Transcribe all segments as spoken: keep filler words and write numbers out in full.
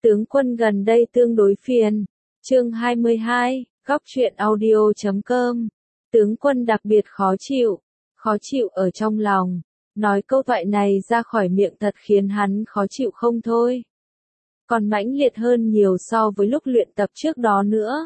Tướng quân gần đây tương đối phiền. Chương hai mươi hai, góc truyện audio chấm com. Tướng quân đặc biệt khó chịu, khó chịu ở trong lòng. Nói câu thoại này ra khỏi miệng thật khiến hắn khó chịu không thôi. Còn mãnh liệt hơn nhiều so với lúc luyện tập trước đó nữa.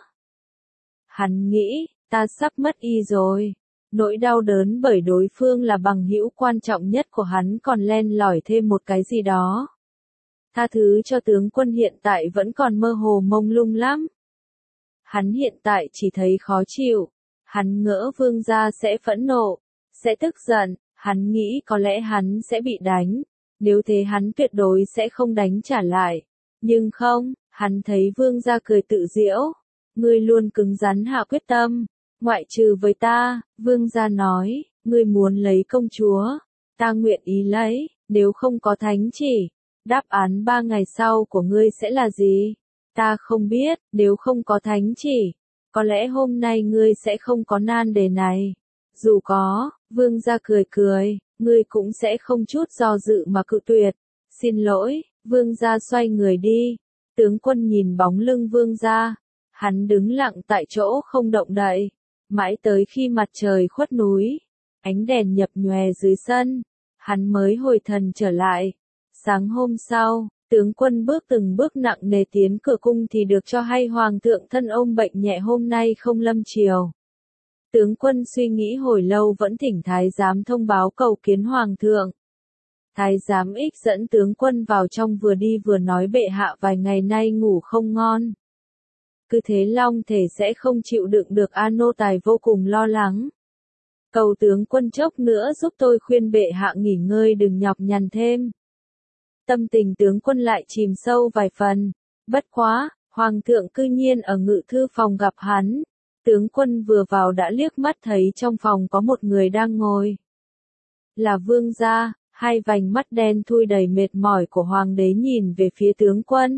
Hắn nghĩ, ta sắp mất y rồi. Nỗi đau đớn bởi đối phương là bằng hữu quan trọng nhất của hắn còn len lỏi thêm một cái gì đó. Tha thứ cho tướng quân hiện tại vẫn còn mơ hồ mông lung lắm. Hắn hiện tại chỉ thấy khó chịu. Hắn ngỡ vương gia sẽ phẫn nộ, sẽ tức giận, hắn nghĩ có lẽ hắn sẽ bị đánh. Nếu thế hắn tuyệt đối sẽ không đánh trả lại. Nhưng không, hắn thấy vương gia cười tự giễu. Ngươi luôn cứng rắn hạ quyết tâm. Ngoại trừ với ta, vương gia nói, ngươi muốn lấy công chúa. Ta nguyện ý lấy, nếu không có thánh chỉ. Đáp án ba ngày sau của ngươi sẽ là gì? Ta không biết, nếu không có thánh chỉ. Có lẽ hôm nay ngươi sẽ không có nan đề này. Dù có, vương gia cười cười, ngươi cũng sẽ không chút do dự mà cự tuyệt. Xin lỗi, vương gia xoay người đi. Tướng quân nhìn bóng lưng vương gia. Hắn đứng lặng tại chỗ không động đậy. Mãi tới khi mặt trời khuất núi. Ánh đèn nhập nhòe dưới sân. Hắn mới hồi thần trở lại. Sáng hôm sau, tướng quân bước từng bước nặng nề tiến cửa cung thì được cho hay hoàng thượng thân ôm bệnh nhẹ hôm nay không lâm triều. Tướng quân suy nghĩ hồi lâu vẫn thỉnh thái giám thông báo cầu kiến hoàng thượng. Thái giám ích dẫn tướng quân vào trong vừa đi vừa nói bệ hạ vài ngày nay ngủ không ngon. Cứ thế long thể sẽ không chịu đựng được, a nô tài vô cùng lo lắng. Cầu tướng quân chốc nữa giúp tôi khuyên bệ hạ nghỉ ngơi đừng nhọc nhằn thêm. Tâm tình tướng quân lại chìm sâu vài phần. Bất quá, hoàng thượng cư nhiên ở ngự thư phòng gặp hắn. Tướng quân vừa vào đã liếc mắt thấy trong phòng có một người đang ngồi. Là vương gia, hai vành mắt đen thui đầy mệt mỏi của hoàng đế nhìn về phía tướng quân.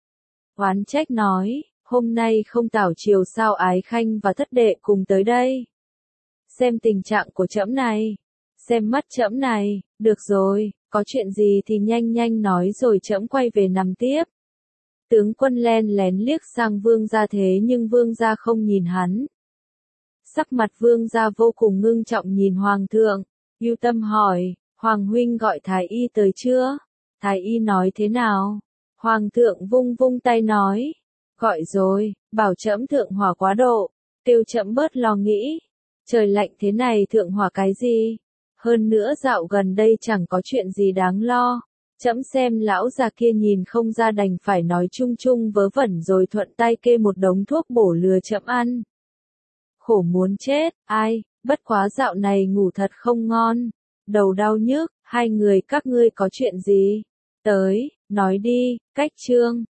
Oán trách nói, hôm nay không tảo triều sao ái khanh và thất đệ cùng tới đây. Xem tình trạng của trẫm này. Xem mắt trẫm này, được rồi. Có chuyện gì thì nhanh nhanh nói rồi trẫm quay về nằm tiếp. Tướng quân len lén liếc sang vương gia thế nhưng vương gia không nhìn hắn. Sắc mặt vương gia vô cùng ngưng trọng nhìn hoàng thượng. Ưu tâm hỏi, hoàng huynh gọi thái y tới chưa? Thái y nói thế nào? Hoàng thượng vung vung tay nói. Gọi rồi, bảo trẫm thượng hỏa quá độ. Tiêu trẫm bớt lo nghĩ. Trời lạnh thế này thượng hỏa cái gì? Hơn nữa dạo gần đây chẳng có chuyện gì đáng lo. Trẫm xem lão già kia nhìn không ra đành phải nói chung chung vớ vẩn rồi thuận tay kê một đống thuốc bổ lừa trẫm ăn. Khổ muốn chết, ai, bất quá dạo này ngủ thật không ngon. Đầu đau nhức, hai người các ngươi có chuyện gì? Tới, nói đi, cách chương.